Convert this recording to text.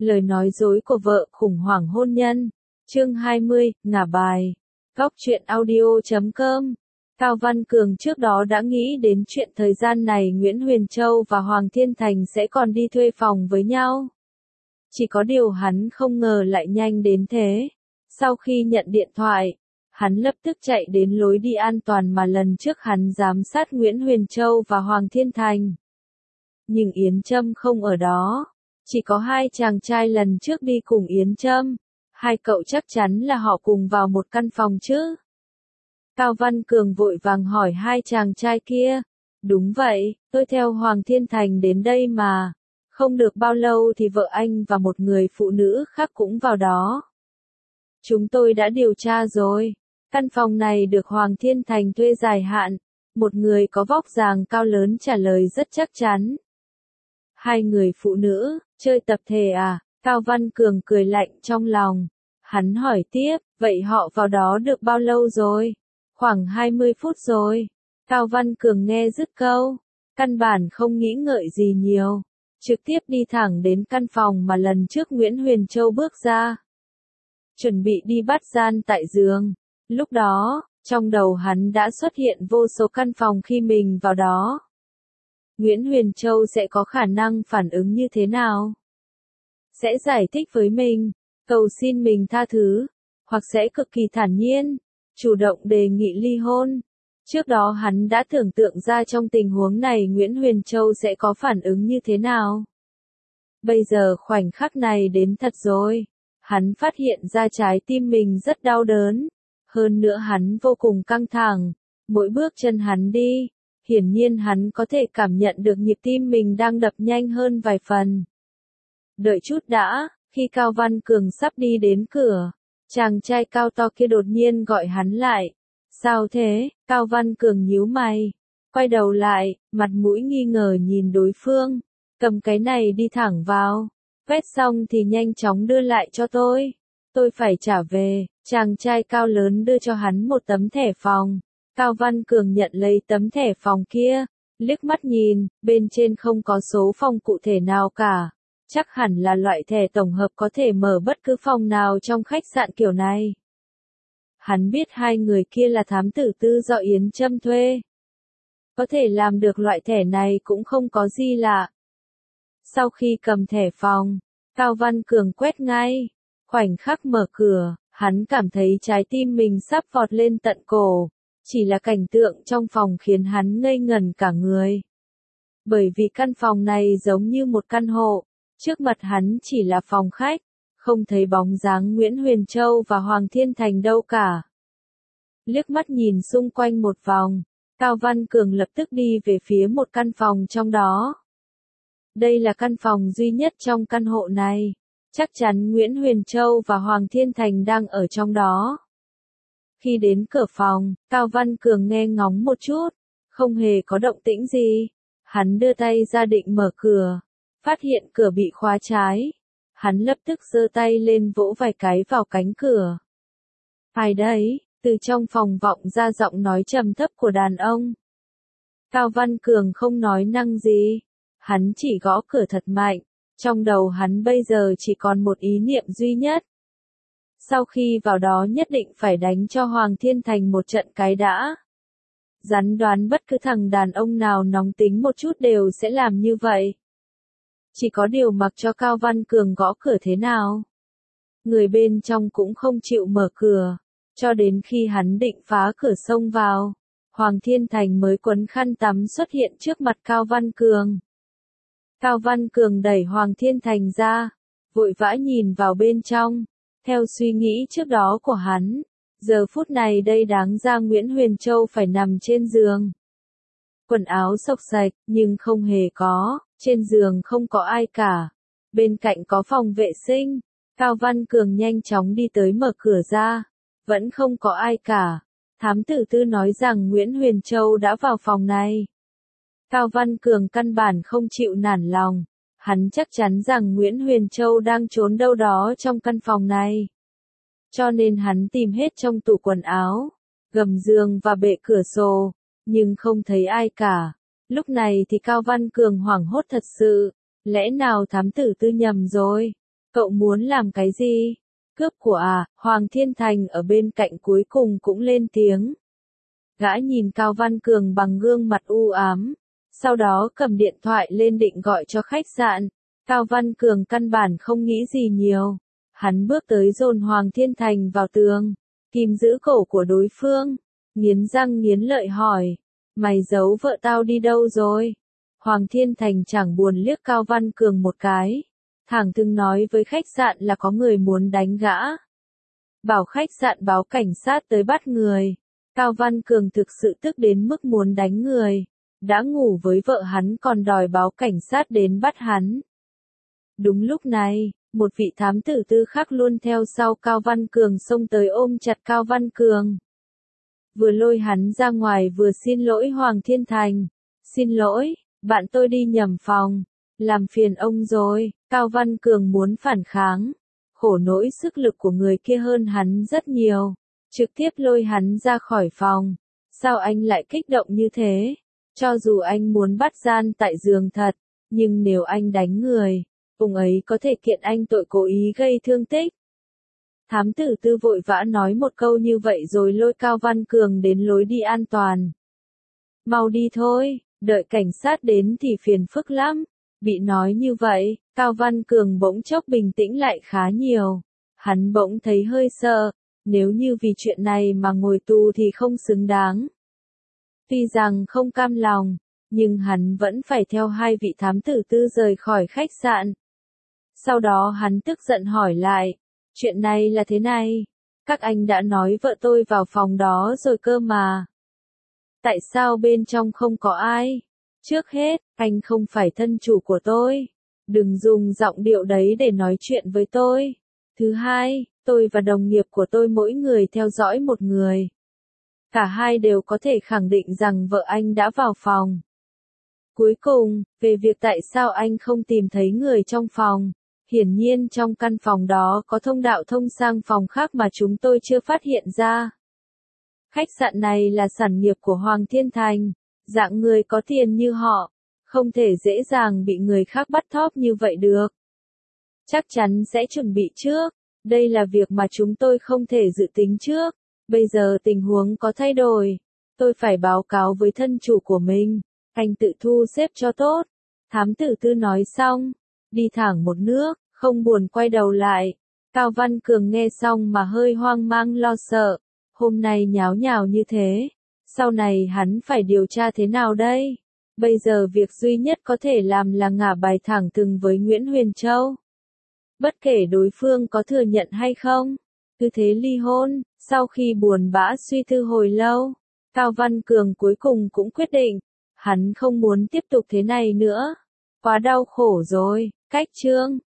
Lời nói dối của vợ khủng hoảng hôn nhân. Chương 20, ngả bài. Góc truyện audio.com. Cao Văn Cường trước đó đã nghĩ đến chuyện thời gian này Nguyễn Huyền Châu và Hoàng Thiên Thành sẽ còn đi thuê phòng với nhau. Chỉ có điều hắn không ngờ lại nhanh đến thế. Sau khi nhận điện thoại, hắn lập tức chạy đến lối đi an toàn mà lần trước hắn giám sát Nguyễn Huyền Châu và Hoàng Thiên Thành. Nhưng Yến Trâm không ở đó. Chỉ có hai chàng trai lần trước đi cùng Yến Trâm. Hai cậu chắc chắn là họ cùng vào một căn phòng chứ? Cao Văn Cường vội vàng hỏi hai chàng trai kia. Đúng vậy, tôi theo Hoàng Thiên Thành đến đây mà. Không được bao lâu thì vợ anh và một người phụ nữ khác cũng vào đó. Chúng tôi đã điều tra rồi. Căn phòng này được Hoàng Thiên Thành thuê dài hạn. Một người có vóc dáng cao lớn trả lời rất chắc chắn. Hai người phụ nữ, chơi tập thể à? Cao Văn Cường cười lạnh trong lòng. Hắn hỏi tiếp, vậy họ vào đó được bao lâu rồi? Khoảng 20 phút rồi. Cao Văn Cường nghe dứt câu. Căn bản không nghĩ ngợi gì nhiều. Trực tiếp đi thẳng đến căn phòng mà lần trước Nguyễn Huyền Châu bước ra. Chuẩn bị đi bắt gian tại giường. Lúc đó, trong đầu hắn đã xuất hiện vô số căn phòng khi mình vào đó. Nguyễn Huyền Châu sẽ có khả năng phản ứng như thế nào? Sẽ giải thích với mình, cầu xin mình tha thứ, hoặc sẽ cực kỳ thản nhiên, chủ động đề nghị ly hôn. Trước đó hắn đã tưởng tượng ra trong tình huống này Nguyễn Huyền Châu sẽ có phản ứng như thế nào. Bây giờ khoảnh khắc này đến thật rồi. Hắn phát hiện ra trái tim mình rất đau đớn. Hơn nữa hắn vô cùng căng thẳng. Mỗi bước chân hắn đi, hiển nhiên hắn có thể cảm nhận được nhịp tim mình đang đập nhanh hơn vài phần. Đợi chút đã, khi Cao Văn Cường sắp đi đến cửa, chàng trai cao to kia đột nhiên gọi hắn lại. Sao thế? Cao Văn Cường nhíu mày, quay đầu lại, mặt mũi nghi ngờ nhìn đối phương. Cầm cái này đi thẳng vào, quét xong thì nhanh chóng đưa lại cho tôi. Tôi phải trả về. Chàng trai cao lớn đưa cho hắn một tấm thẻ phòng. Cao Văn Cường nhận lấy tấm thẻ phòng kia, liếc mắt nhìn, bên trên không có số phòng cụ thể nào cả. Chắc hẳn là loại thẻ tổng hợp có thể mở bất cứ phòng nào trong khách sạn kiểu này. Hắn biết hai người kia là thám tử tư do Yến Trâm thuê. Có thể làm được loại thẻ này cũng không có gì lạ. Sau khi cầm thẻ phòng, Cao Văn Cường quét ngay. Khoảnh khắc mở cửa, hắn cảm thấy trái tim mình sắp vọt lên tận cổ. Chỉ là cảnh tượng trong phòng khiến hắn ngây ngẩn cả người. Bởi vì căn phòng này giống như một căn hộ. Trước mặt hắn chỉ là phòng khách. Không thấy bóng dáng Nguyễn Huyền Châu và Hoàng Thiên Thành đâu cả. Liếc mắt nhìn xung quanh một vòng, Cao Văn Cường lập tức đi về phía một căn phòng trong đó. Đây là căn phòng duy nhất trong căn hộ này. Chắc chắn Nguyễn Huyền Châu và Hoàng Thiên Thành đang ở trong đó. Khi đến cửa phòng, Cao Văn Cường nghe ngóng một chút, không hề có động tĩnh gì. Hắn đưa tay ra định mở cửa, phát hiện cửa bị khóa trái. Hắn lập tức giơ tay lên vỗ vài cái vào cánh cửa. Ai đấy? Từ trong phòng vọng ra giọng nói trầm thấp của đàn ông. Cao Văn Cường không nói năng gì. Hắn chỉ gõ cửa thật mạnh. Trong đầu hắn bây giờ chỉ còn một ý niệm duy nhất. Sau khi vào đó nhất định phải đánh cho Hoàng Thiên Thành một trận cái đã. Rắn đoán bất cứ thằng đàn ông nào nóng tính một chút đều sẽ làm như vậy. Chỉ có điều mặc cho Cao Văn Cường gõ cửa thế nào. Người bên trong cũng không chịu mở cửa. Cho đến khi hắn định phá cửa xông vào, Hoàng Thiên Thành mới quấn khăn tắm xuất hiện trước mặt Cao Văn Cường. Cao Văn Cường đẩy Hoàng Thiên Thành ra, vội vã nhìn vào bên trong. Theo suy nghĩ trước đó của hắn, giờ phút này đây đáng ra Nguyễn Huyền Châu phải nằm trên giường. Quần áo xộc xạch, nhưng không hề có, trên giường không có ai cả. Bên cạnh có phòng vệ sinh, Cao Văn Cường nhanh chóng đi tới mở cửa ra. Vẫn không có ai cả. Thám tử tư nói rằng Nguyễn Huyền Châu đã vào phòng này. Cao Văn Cường căn bản không chịu nản lòng. Hắn chắc chắn rằng Nguyễn Huyền Châu đang trốn đâu đó trong căn phòng này. Cho nên hắn tìm hết trong tủ quần áo, gầm giường và bệ cửa sổ, nhưng không thấy ai cả. Lúc này thì Cao Văn Cường hoảng hốt thật sự. Lẽ nào thám tử tư nhầm rồi? Cậu muốn làm cái gì? Cướp của à? Hoàng Thiên Thành ở bên cạnh cuối cùng cũng lên tiếng. Gã nhìn Cao Văn Cường bằng gương mặt u ám, sau đó cầm điện thoại lên định gọi cho khách sạn. Cao Văn Cường căn bản không nghĩ gì nhiều. Hắn bước tới dồn Hoàng Thiên Thành vào tường, kìm giữ cổ của đối phương, nghiến răng nghiến lợi hỏi, mày giấu vợ tao đi đâu rồi? Hoàng Thiên Thành chẳng buồn liếc Cao Văn Cường một cái, thẳng thừng nói với khách sạn là có người muốn đánh gã. Bảo khách sạn báo cảnh sát tới bắt người. Cao Văn Cường thực sự tức đến mức muốn đánh người. Đã ngủ với vợ hắn còn đòi báo cảnh sát đến bắt hắn. Đúng lúc này, một vị thám tử tư khác luôn theo sau Cao Văn Cường xông tới ôm chặt Cao Văn Cường. Vừa lôi hắn ra ngoài vừa xin lỗi Hoàng Thiên Thành. Xin lỗi, bạn tôi đi nhầm phòng. Làm phiền ông rồi. Cao Văn Cường muốn phản kháng. Khổ nỗi sức lực của người kia hơn hắn rất nhiều. Trực tiếp lôi hắn ra khỏi phòng. Sao anh lại kích động như thế? Cho dù anh muốn bắt gian tại giường thật, nhưng nếu anh đánh người, ông ấy có thể kiện anh tội cố ý gây thương tích. Thám tử tư vội vã nói một câu như vậy rồi lôi Cao Văn Cường đến lối đi an toàn. Mau đi thôi, đợi cảnh sát đến thì phiền phức lắm. Bị nói như vậy, Cao Văn Cường bỗng chốc bình tĩnh lại khá nhiều. Hắn bỗng thấy hơi sợ, nếu như vì chuyện này mà ngồi tù thì không xứng đáng. Tuy rằng không cam lòng, nhưng hắn vẫn phải theo hai vị thám tử tư rời khỏi khách sạn. Sau đó hắn tức giận hỏi lại, chuyện này là thế này, các anh đã nói vợ tôi vào phòng đó rồi cơ mà. Tại sao bên trong không có ai? Trước hết, anh không phải thân chủ của tôi. Đừng dùng giọng điệu đấy để nói chuyện với tôi. Thứ hai, tôi và đồng nghiệp của tôi mỗi người theo dõi một người. Cả hai đều có thể khẳng định rằng vợ anh đã vào phòng. Cuối cùng, về việc tại sao anh không tìm thấy người trong phòng. Hiển nhiên trong căn phòng đó có thông đạo thông sang phòng khác mà chúng tôi chưa phát hiện ra. Khách sạn này là sản nghiệp của Hoàng Thiên Thành. Dạng người có tiền như họ, không thể dễ dàng bị người khác bắt thóp như vậy được. Chắc chắn sẽ chuẩn bị trước. Đây là việc mà chúng tôi không thể dự tính trước. Bây giờ tình huống có thay đổi. Tôi phải báo cáo với thân chủ của mình. Anh tự thu xếp cho tốt. Thám tử tư nói xong, đi thẳng một nước, không buồn quay đầu lại. Cao Văn Cường nghe xong mà hơi hoang mang lo sợ. Hôm nay nháo nhào như thế. Sau này hắn phải điều tra thế nào đây? Bây giờ việc duy nhất có thể làm là ngả bài thẳng thừng với Nguyễn Huyền Châu. Bất kể đối phương có thừa nhận hay không, cứ thế ly hôn. Sau khi buồn bã suy tư hồi lâu, Cao Văn Cường cuối cùng cũng quyết định, hắn không muốn tiếp tục thế này nữa. Quá đau khổ rồi, cách chương.